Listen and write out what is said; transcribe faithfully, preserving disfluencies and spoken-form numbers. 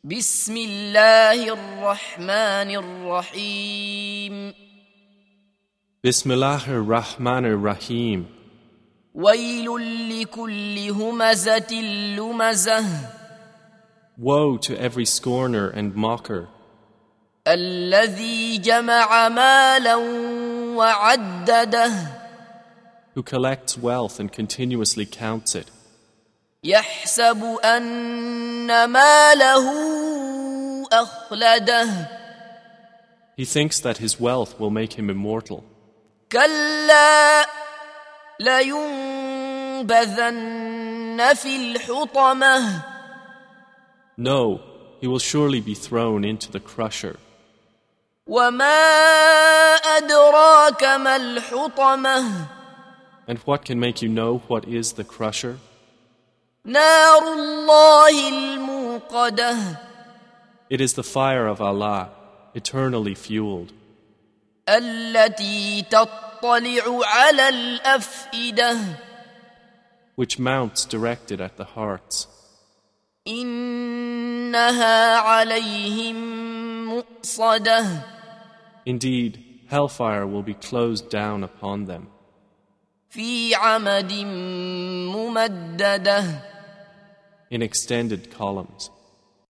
بسم الله الرحمن الرحيم Bismillahir Rahmanir Rahim. ويل لكل همزة لمزة Woe to every scorner and mocker, الذي جمع مالا وعدده who collects wealth and continuously counts it, يحسب أن ماله أخلده he thinks that his wealth will make him immortal. كلا لينبذن في الحطمة No, he will surely be thrown into the crusher. وما أدراك ما الحطمة And what can make you know what is the crusher? نار الله الموقدة It is the fire of Allah, eternally fueled, التي تطلع على الأفئدة which mounts directed at the hearts. إنها عليهم مؤصدة Indeed, hellfire will be closed down upon them في عمد ممددة in extended columns.